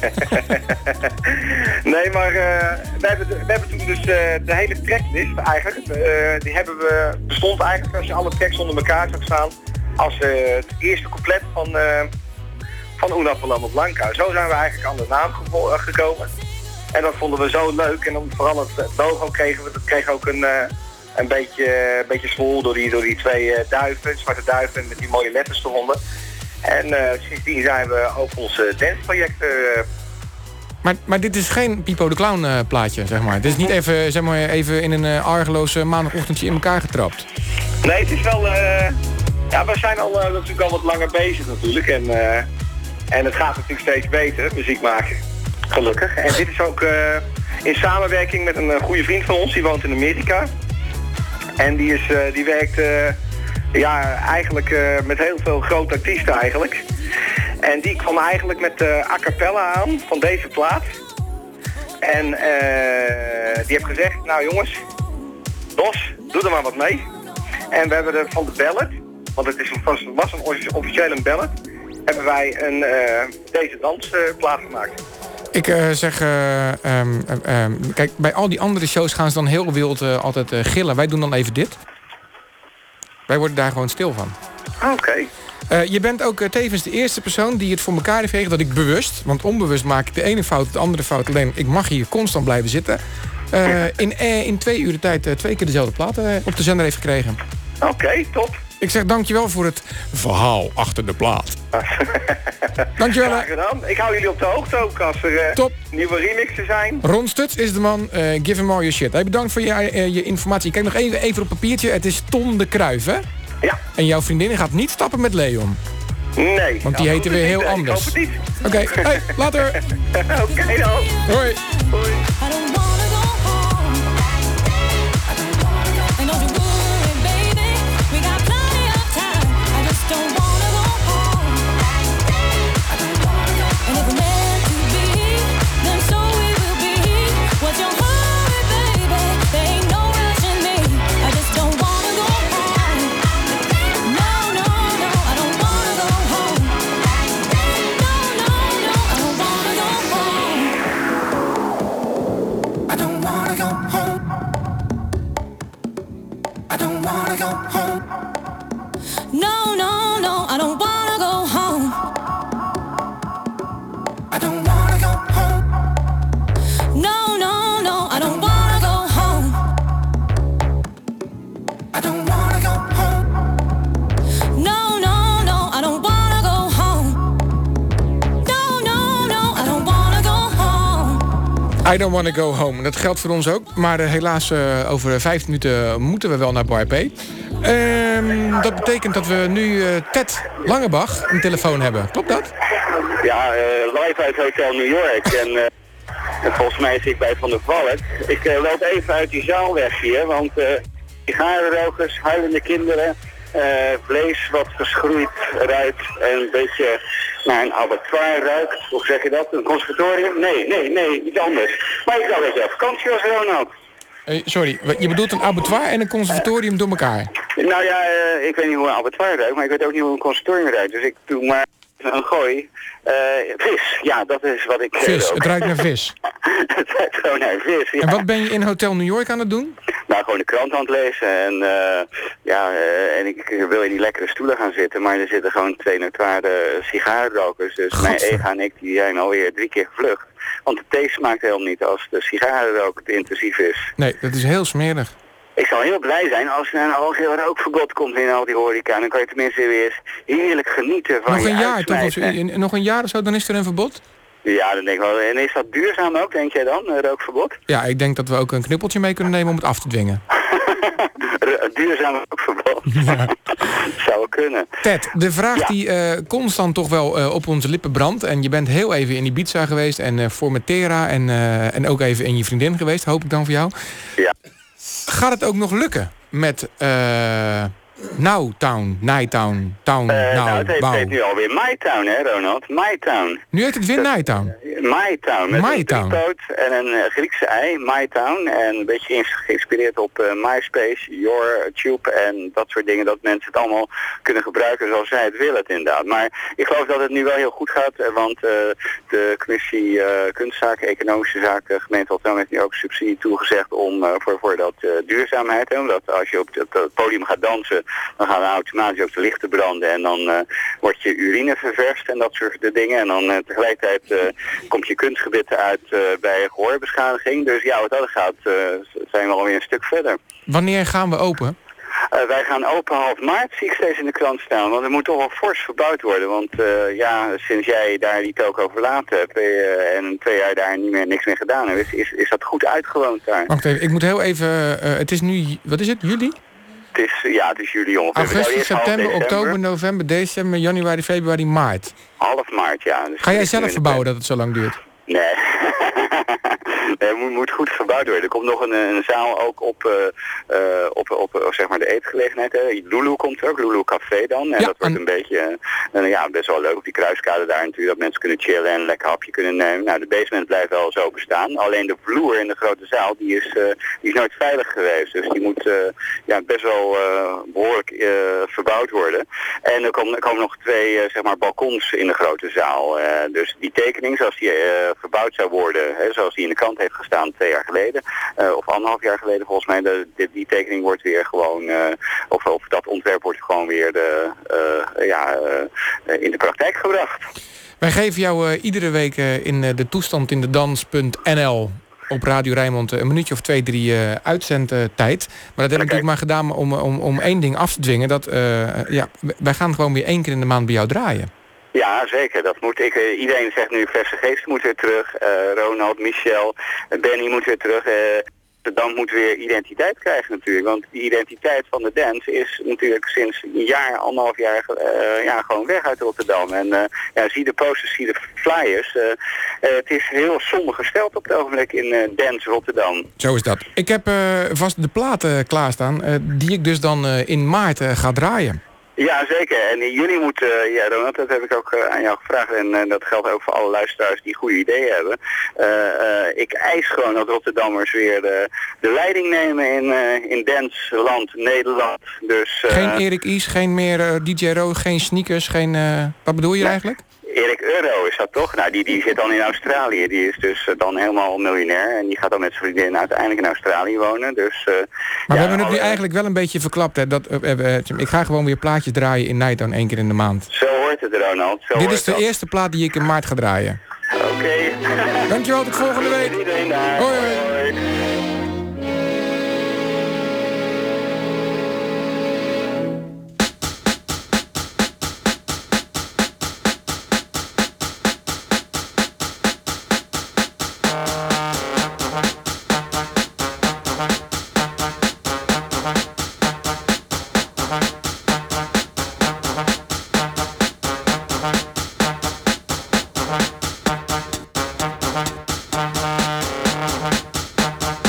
Speaker 12: Nee, maar uh, we, hebben de, we hebben toen dus uh, de hele tracklist eigenlijk, uh, die hebben we, bestond eigenlijk als je alle tracks onder elkaar zag staan, als uh, het eerste couplet van, uh, van Una Paloma Blanca. Zo zijn we eigenlijk aan de naam gevo- gekomen. En dat vonden we zo leuk. En dan vooral het logo kregen we, dat kreeg ook een, uh, een beetje, een beetje smoel door die, door die twee uh, duiven, zwarte duiven met die mooie letters eronder. En uh, sindsdien zijn we ook onze danceprojecten. Uh...
Speaker 2: Maar, maar dit is geen Pipo de Clown uh, plaatje, zeg maar. Dit is niet even, zeg maar, even in een uh, argeloos uh, maandagochtendje in elkaar getrapt.
Speaker 12: Nee, het is wel... Uh... Ja, we zijn al uh, natuurlijk al wat langer bezig natuurlijk. En, uh... en het gaat natuurlijk steeds beter, muziek maken. Gelukkig. En dit is ook uh, in samenwerking met een uh, goede vriend van ons. Die woont in Amerika. En die, is, uh, die werkt... Uh... Ja, eigenlijk uh, met heel veel grote artiesten eigenlijk. En die kwam eigenlijk met de uh, a cappella aan van deze plaat. En uh, die heeft gezegd, nou jongens, Dos, doe er maar wat mee. En we hebben er van de ballad, want het is een, was, was een officieel een ballad, hebben wij een, uh, deze dansplaat uh, gemaakt.
Speaker 2: Ik uh, zeg, uh, um, um, kijk, bij al die andere shows gaan ze dan heel wild uh, altijd uh, gillen. Wij doen dan even dit. Wij worden daar gewoon stil van.
Speaker 12: Oké. Okay.
Speaker 2: Uh, je bent ook uh, tevens de eerste persoon die het voor elkaar heeft gekregen dat ik bewust, want onbewust maak ik de ene fout, de andere fout. Alleen ik mag hier constant blijven zitten. Uh, in, uh, in twee uur de tijd uh, twee keer dezelfde plaat uh, op de zender heeft gekregen.
Speaker 12: Oké, okay, top.
Speaker 2: Ik zeg dankjewel voor het verhaal achter de plaat. Dankjewel.
Speaker 12: Graag gedaan. Ik hou jullie op de hoogte ook als er uh, top. nieuwe remixen zijn.
Speaker 2: Ron Stuts is de man. Uh, give him all your shit. Hey, bedankt voor je, uh, je informatie. Kijk nog even, even op papiertje. Het is Ton de Cruijff, hè?
Speaker 12: Ja.
Speaker 2: En jouw vriendin gaat niet stappen met Leon.
Speaker 12: Nee.
Speaker 2: Want die
Speaker 12: ja,
Speaker 2: heten weer heel
Speaker 12: niet,
Speaker 2: anders.
Speaker 12: Oké,
Speaker 2: okay. Hey, later.
Speaker 12: Oké okay, dan.
Speaker 2: Hoi.
Speaker 12: Hoi.
Speaker 2: I don't wanna go home. Dat geldt voor ons ook. Maar uh, helaas, uh, over vijftien minuten moeten we wel naar Bar P. Um, dat betekent dat we nu uh, Ted Langebach een telefoon hebben. Klopt dat?
Speaker 13: Ja, uh, live uit Hotel New York. en, uh, en volgens mij zit ik bij Van der Valk. Ik uh, loop even uit die zaal weg hier. Want uh, sigarenrokers, huilende kinderen... Uh, vlees wat verschroeid ruikt en een beetje naar een abattoir ruikt. Hoe zeg je dat? Een conservatorium? Nee, nee, nee, iets anders. Maar ik dacht dat je op vakantie was, Ronald.
Speaker 2: Uh, sorry, je bedoelt een abattoir en een conservatorium door elkaar?
Speaker 13: Nou ja, uh, ik weet niet hoe een abattoir ruikt, maar ik weet ook niet hoe een conservatorium ruikt. Dus ik doe maar een gooi. Uh, vis, ja, dat is wat ik...
Speaker 2: Vis,
Speaker 13: uh,
Speaker 2: het ruikt naar vis.
Speaker 13: Het ruikt gewoon naar vis, ja.
Speaker 2: En wat ben je in Hotel New York aan het doen?
Speaker 13: Nou, gewoon de krant aan het lezen. En, uh, ja, uh, en ik wil in die lekkere stoelen gaan zitten. Maar er zitten gewoon twee notoire sigarenrokers. Dus
Speaker 2: Godver.
Speaker 13: mijn Ega en ik die zijn alweer drie keer gevlucht. Want de thee smaakt helemaal niet als de sigarenrook te intensief is.
Speaker 2: Nee, dat is heel smerig.
Speaker 13: Ik zal heel blij zijn als er een algeheel rookverbod komt in al die horeca. Dan kan je tenminste weer eens heerlijk genieten van
Speaker 2: Nog
Speaker 13: je
Speaker 2: een jaar toch? Of,
Speaker 13: uitsmijten.
Speaker 2: in- nog een jaar of zo, dan is er een verbod?
Speaker 13: Ja, dan denk ik wel. En is dat duurzaam ook, denk jij dan, een rookverbod?
Speaker 2: Ja, ik denk dat we ook een knuppeltje mee kunnen nemen om het af te dwingen.
Speaker 13: Een duurzaam rookverbod. Ja. Zou wel kunnen.
Speaker 2: Ted, de vraag
Speaker 13: Ja.
Speaker 2: die uh, constant toch wel uh, op onze lippen brandt... en je bent heel even in Ibiza geweest en uh, Formentera en, uh, en ook even in je vriendin geweest, hoop ik dan voor jou.
Speaker 13: Ja.
Speaker 2: Gaat het ook nog lukken met uh, Nowtown, Nighttown, Town,
Speaker 13: Uh,
Speaker 2: Now,
Speaker 13: nou, het heet,
Speaker 2: Wow?
Speaker 13: heet nu alweer MyTown, hè Ronald? MyTown.
Speaker 2: Nu heet het weer Nighttown.
Speaker 13: MyTown, met
Speaker 2: MyTown.
Speaker 13: een driepoot en een uh, Griekse ei, MyTown. En een beetje ins- geïnspireerd op uh, MySpace, YourTube en dat soort dingen. Dat mensen het allemaal kunnen gebruiken zoals zij het willen, het inderdaad. Maar ik geloof dat het nu wel heel goed gaat, uh, want uh, de commissie uh, Kunstzaken, Economische Zaken, gemeente Rotterdam heeft nu ook subsidie toegezegd om, uh, voor, voor dat uh, duurzaamheid. Hè, omdat als je op het, het podium gaat dansen, dan gaan automatisch ook de lichten branden en dan uh, wordt je urine ververst en dat soort de dingen. En dan uh, tegelijkertijd uh, komt je kunstgebit uit uh, bij gehoorbeschadiging. Dus ja, wat dat gaat, uh, zijn we alweer een stuk verder.
Speaker 2: Wanneer gaan we open?
Speaker 13: Uh, wij gaan open half maart, zie ik steeds in de krant staan. Want er moet toch wel fors verbouwd worden. Want uh, ja, sinds jij daar die toko verlaten hebt uh, en twee jaar daar niet meer, niks meer gedaan hebt, is, is, is dat goed uitgewoond daar.
Speaker 2: Wacht even, ik moet heel even... Uh, het is nu, wat is het, juli?
Speaker 13: Het is, ja, het is juli ongeveer.
Speaker 2: Augustus,
Speaker 13: Half
Speaker 2: september,
Speaker 13: december.
Speaker 2: oktober, november, december, januari, februari, maart.
Speaker 13: Half maart, ja. Dus
Speaker 2: Ga jij
Speaker 13: het is nu
Speaker 2: zelf
Speaker 13: in de
Speaker 2: verbouwen dat het zo lang duurt?
Speaker 13: Nee. nee, het moet, moet goed gebouwd worden. Er komt nog een, een zaal ook op, uh, uh, op, op uh, zeg maar de eetgelegenheid. Hè. Lulu komt er ook, Lulu Café dan. En
Speaker 2: Ja,
Speaker 13: dat wordt
Speaker 2: en-
Speaker 13: een beetje, uh, ja, best wel leuk op die kruiskade daar natuurlijk. Dat mensen kunnen chillen en een lekker hapje kunnen nemen. Nou, de basement blijft wel zo bestaan. Alleen de vloer in de grote zaal, die is, uh, die is nooit veilig geweest. Dus die moet uh, ja, best wel uh, behoorlijk uh, verbouwd worden. En er komen, er komen nog twee uh, zeg maar balkons in de grote zaal. Uh, dus die tekening, zoals die uh, verbouwd zou worden, hè, zoals die in de krant heeft gestaan twee jaar geleden, uh, of anderhalf jaar geleden volgens mij, de, die, die tekening wordt weer gewoon, uh, of, of dat ontwerp wordt gewoon weer de, uh, ja, uh, in de praktijk gebracht.
Speaker 2: Wij geven jou uh, iedere week uh, in uh, de toestand in de dans punt n l op Radio Rijnmond uh, een minuutje of twee, drie uh, uitzendtijd. Maar dat heb ik natuurlijk maar gedaan om, om, om één ding af te dwingen. Dat, uh, ja, wij gaan gewoon weer één keer in de maand bij jou draaien.
Speaker 13: Ja, zeker. Dat moet ik. Uh, iedereen zegt nu, verse geest moet weer terug. Uh, Ronald, Michel, uh, Benny moet weer terug. Uh, Dan moet weer identiteit krijgen natuurlijk. Want die identiteit van de dance is natuurlijk sinds een jaar, anderhalf jaar uh, ja, gewoon weg uit Rotterdam. En uh, ja, zie de posters, zie de flyers. Uh, uh, het is heel somber gesteld op het ogenblik in uh, Dance Rotterdam.
Speaker 2: Zo is dat. Ik heb uh, vast de platen klaarstaan, uh, die ik dus dan uh, in maart uh, ga draaien.
Speaker 13: Ja, zeker. En jullie moeten, uh, ja Ronald, dat heb ik ook uh, aan jou gevraagd. En uh, dat geldt ook voor alle luisteraars die goede ideeën hebben. Uh, uh, ik eis gewoon dat Rotterdammers weer de, de leiding nemen in, uh, in Dansland Nederland. Dus, uh,
Speaker 2: Geen Erik Is, geen meer uh, D J Ro, geen sneakers, geen... Uh, wat bedoel je
Speaker 13: nee.
Speaker 2: eigenlijk?
Speaker 13: Erik Euro is dat toch? Nou, die, die zit dan in Australië. Die is dus uh, dan helemaal miljonair. En die gaat dan met zijn vriendin uiteindelijk in Australië wonen. Dus, uh,
Speaker 2: maar
Speaker 13: ja,
Speaker 2: we hebben het nu
Speaker 13: alle-
Speaker 2: eigenlijk wel een beetje verklapt. Hè, dat, uh, uh, ik ga gewoon weer plaatjes draaien in Nighttown één keer in de maand.
Speaker 13: Zo hoort het, Ronald. Zo
Speaker 2: Dit
Speaker 13: hoort
Speaker 2: is de
Speaker 13: dat.
Speaker 2: eerste plaat die ik in maart ga draaien.
Speaker 13: Oké. Okay.
Speaker 2: Dankjewel, tot volgende week.
Speaker 13: Iedereen daar.
Speaker 2: Hoi, hoi.
Speaker 13: Hoi.
Speaker 8: Bye.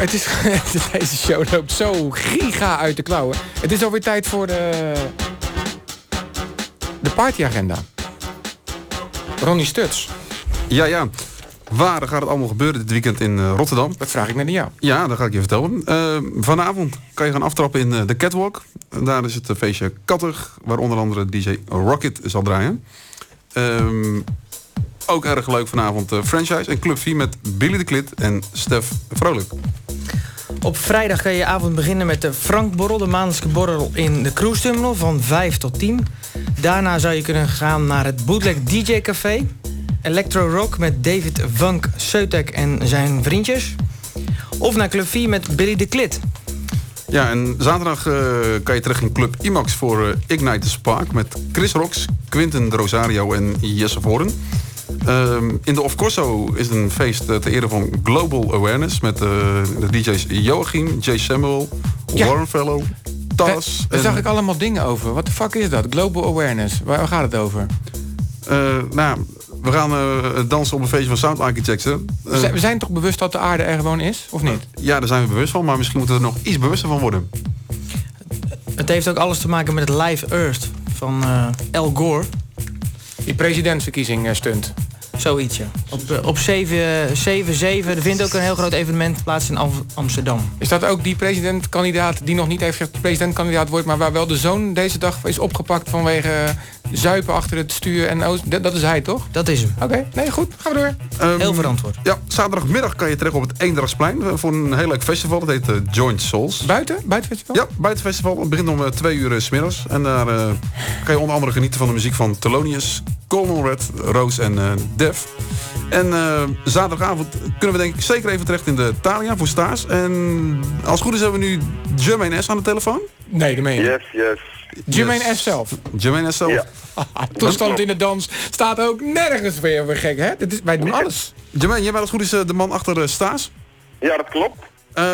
Speaker 2: het is, deze show loopt zo giga uit de klauwen. Het is alweer tijd voor de, de partyagenda. Ronnie Stuts.
Speaker 11: Ja, ja. Waar gaat het allemaal gebeuren dit weekend in uh, Rotterdam?
Speaker 2: Dat vraag ik net aan jou.
Speaker 11: Ja, dat ga ik je vertellen. Uh, vanavond kan je gaan aftrappen in uh, de Catwalk. En daar is het uh, feestje Kattig, waar onder andere D J Rocket zal draaien. Um, ook erg leuk vanavond uh, Franchise en Club vier met Billy de Klit en Stef Vrolijk.
Speaker 5: Op vrijdag kan je avond beginnen met de Frankborrel, de maandelijkse borrel in de Cruise Terminal van vijf tot tien. Daarna zou je kunnen gaan naar het Bootleg D J Café. Electro Rock met David Vunk Seutek en zijn vriendjes. Of naar Club vier met Billy de Klit.
Speaker 11: Ja, en zaterdag uh, kan je terug in Club IMAX voor uh, Ignite the Spark met Chris Rocks, Quinten de Rosario en Jesse Voren. Uh, in de Of Corso is het een feest uh, ter ere van Global Awareness met uh, de D J's Joachim, Jay Samuel,
Speaker 2: Ja.
Speaker 11: Warren Fellow, Tas.
Speaker 2: Daar
Speaker 11: en-
Speaker 2: zag ik allemaal dingen over. Wat de fuck is dat? Global Awareness. Waar, waar gaat het over?
Speaker 11: Uh, nou, we gaan uh, dansen op een feestje van Sound Architects. hè. Uh,
Speaker 2: We zijn, we zijn toch bewust dat de aarde er gewoon is? Of niet?
Speaker 11: ja, daar zijn we bewust van, maar misschien moeten we er nog iets bewuster van worden.
Speaker 5: Het heeft ook alles te maken met het Live Earth van uh, Al Gore.
Speaker 2: Die presidentsverkiezing uh, stunt.
Speaker 5: Zoiets, ja. Op, uh, op zeven zeven, er vindt ook een heel groot evenement plaats in Am- Amsterdam.
Speaker 2: Is dat ook die presidentkandidaat die nog niet heeft gezegd dat hij presidentkandidaat wordt, maar waar wel de zoon deze dag is opgepakt vanwege uh, zuipen achter het stuur en oost? Dat, dat is hij toch?
Speaker 5: Dat is hem.
Speaker 2: Oké, nee goed, gaan we door.
Speaker 11: Um,
Speaker 5: Heel verantwoord.
Speaker 11: Ja, zaterdagmiddag kan je terecht op het Eendrachtsplein uh, voor een heel leuk festival. Dat heet uh, Joint Souls.
Speaker 2: Buiten? Buitenfestival?
Speaker 11: Ja, buitenfestival. Het begint om uh, twee uur uh, 's middags. En daar uh, kan je onder andere genieten van de muziek van Thelonious, Coleman Red, Rose en uh, Def. En uh, zaterdagavond kunnen we denk ik zeker even terecht in de Thalia voor Staars. En als het goed is hebben we nu Jermaine S. aan de telefoon.
Speaker 2: Nee, dat meen je.
Speaker 7: Yes, yes.
Speaker 2: Jermaine
Speaker 11: Yes.
Speaker 2: S. zelf.
Speaker 11: Jermaine S. zelf.
Speaker 7: Ja.
Speaker 2: Toestand in de dans staat ook nergens weer weer gek, hè? Dit is, wij doen alles.
Speaker 11: Jermaine, jij bent als het goed is uh, de man achter uh, Staars.
Speaker 7: Ja, dat klopt.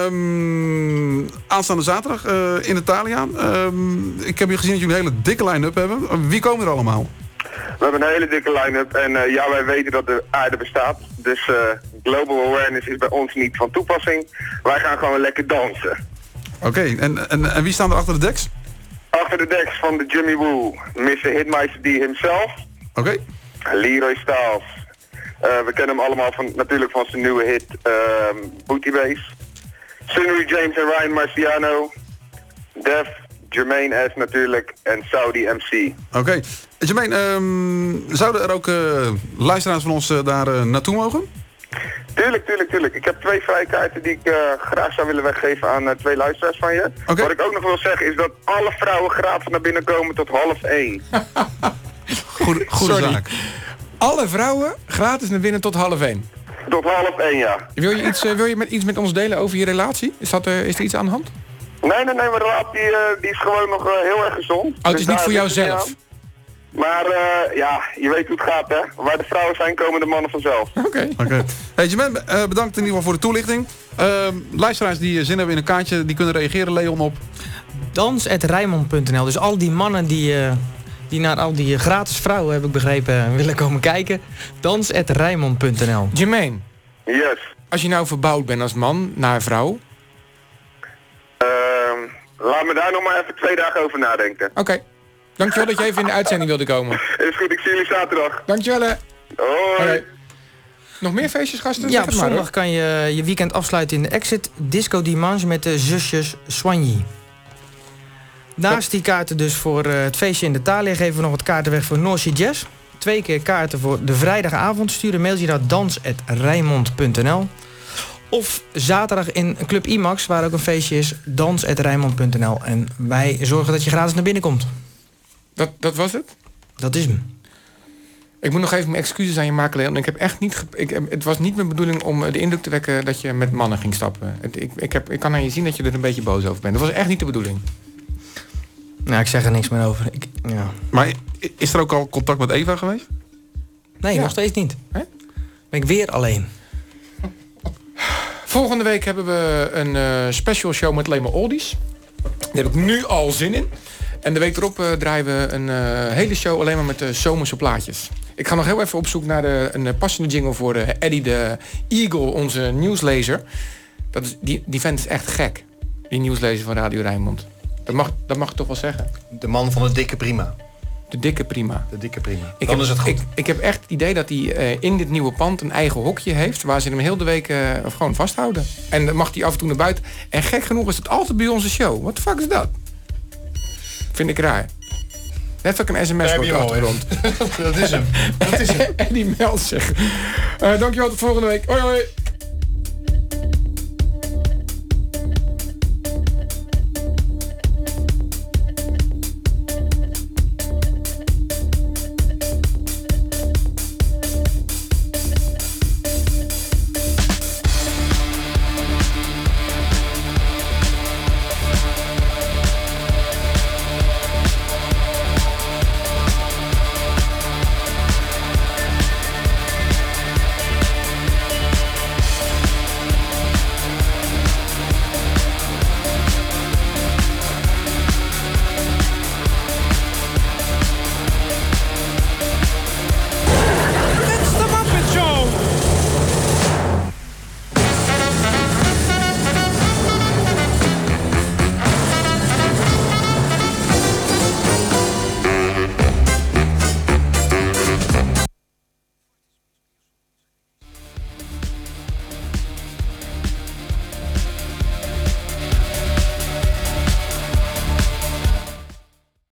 Speaker 11: Um, aanstaande zaterdag uh, in de Thalia. Um, ik heb hier gezien dat jullie een hele dikke line-up hebben. Uh, wie komen er allemaal?
Speaker 7: We hebben een hele dikke line-up en uh, ja, wij weten dat de aarde bestaat. Dus uh, global awareness is bij ons niet van toepassing. Wij gaan gewoon lekker dansen.
Speaker 11: Oké, okay, en, en, en wie staan er achter de decks?
Speaker 7: Achter de decks van de Jimmy Woo, mister Hitmeister D himself,
Speaker 11: Oké. Okay.
Speaker 7: Leroy Styles. Uh, we kennen hem allemaal van, natuurlijk van zijn nieuwe hit uh, Booty Bass. Sunny James en Ryan Marciano, Def, Jermaine S natuurlijk en Saudi M C.
Speaker 11: Oké. Okay. Jermaine, um, zouden er ook uh, luisteraars van ons uh, daar uh, naartoe mogen?
Speaker 7: Tuurlijk, tuurlijk, tuurlijk. Ik heb twee vrijkaarten die ik uh, graag zou willen weggeven aan uh, twee luisteraars van je.
Speaker 11: Okay.
Speaker 7: Wat ik ook nog wil zeggen is dat alle vrouwen gratis naar binnen komen tot half één.
Speaker 11: Goede, goede
Speaker 2: Sorry.
Speaker 11: zaak.
Speaker 2: Alle vrouwen gratis naar binnen tot half één.
Speaker 7: Tot half één, ja.
Speaker 2: Wil je iets, uh, wil je met, iets met ons delen over je relatie? Is, dat, uh, is er iets aan de hand?
Speaker 7: Nee, nee, nee, mijn relatie uh, die is gewoon nog uh, heel erg gezond.
Speaker 2: Oh, het is
Speaker 7: Dus
Speaker 2: niet
Speaker 7: daar
Speaker 2: voor jou
Speaker 7: ligt het
Speaker 2: zelf?
Speaker 7: niet aan. Maar uh, ja, je weet hoe het gaat, hè. Waar de vrouwen zijn, komen de mannen vanzelf.
Speaker 2: Oké.
Speaker 11: Okay. Okay. Hey Jermaine, uh, bedankt in ieder geval voor de toelichting. Uh, luisteraars die zin hebben in een kaartje, die kunnen reageren, Leon, op
Speaker 5: dans at rijnmond punt n l. Dus al die mannen die, uh, die naar al die gratis vrouwen, heb ik begrepen, willen komen kijken. dans at rijnmond punt n l.
Speaker 2: Jermaine.
Speaker 7: Yes.
Speaker 2: Als je nou verbouwd bent als man naar vrouw.
Speaker 7: Uh, laat me daar nog maar even twee dagen over nadenken.
Speaker 2: Oké. Okay. Dankjewel dat je even in de uitzending wilde komen.
Speaker 7: Is goed, ik zie jullie zaterdag.
Speaker 2: Dankjewel hè.
Speaker 7: Hoi.
Speaker 2: Hoi. Nog meer feestjes, gasten?
Speaker 5: Ja, op zondag kan je je weekend afsluiten in de Exit Disco Dimanche met de zusjes Soigny. Naast die kaarten dus voor uh, het feestje in de Thalia geven we nog wat kaarten weg voor North Sea Jazz. Twee keer kaarten voor de vrijdagavond. Stuur een mailtje naar dans at rijnmond punt n l. Of zaterdag in Club IMAX, waar ook een feestje is, dans at rijnmond punt n l. En wij zorgen dat je gratis naar binnen komt.
Speaker 2: Dat, dat was het?
Speaker 5: Dat is hem.
Speaker 2: Ik moet nog even mijn excuses aan je maken, Leon. Ik heb echt niet. Ik, het was niet mijn bedoeling om de indruk te wekken dat je met mannen ging stappen. Het, ik, ik, heb, ik kan aan je zien dat je er een beetje boos over bent. Dat was echt niet de bedoeling.
Speaker 5: Nou, ik zeg er niks meer over. Ik, ja.
Speaker 11: Maar is er ook al contact met Eva geweest?
Speaker 5: Nee, ja. nog steeds niet. Hè? Ben ik weer alleen.
Speaker 2: Volgende week hebben we een uh, special show met alleen maar oldies. Daar heb ik nu al zin in. En de week erop uh, draaien we een uh, hele show alleen maar met uh, zomerse plaatjes. Ik ga nog heel even op zoek naar de, een uh, passende jingle voor uh, Eddie de Eagle, onze nieuwslezer. Dat is, die, die vent is echt gek. Die nieuwslezer van Radio Rijnmond. Dat mag, dat mag ik toch wel zeggen?
Speaker 3: De man van de dikke prima.
Speaker 2: De dikke prima.
Speaker 3: De dikke prima.
Speaker 2: Ik
Speaker 3: Dan
Speaker 2: heb,
Speaker 3: is het goed.
Speaker 2: Ik, ik heb echt het idee dat hij uh, in dit nieuwe pand een eigen hokje heeft... waar ze hem heel de week uh, gewoon vasthouden. En dan mag hij af en toe naar buiten. En gek genoeg is het altijd bij onze show. What the fuck is dat? Vind ik raar. Net ook een sms op de achtergrond.
Speaker 3: Dat is hem. Dat is hem.
Speaker 2: En die meldt zich. Uh, dankjewel, tot volgende week. Hoi hoi.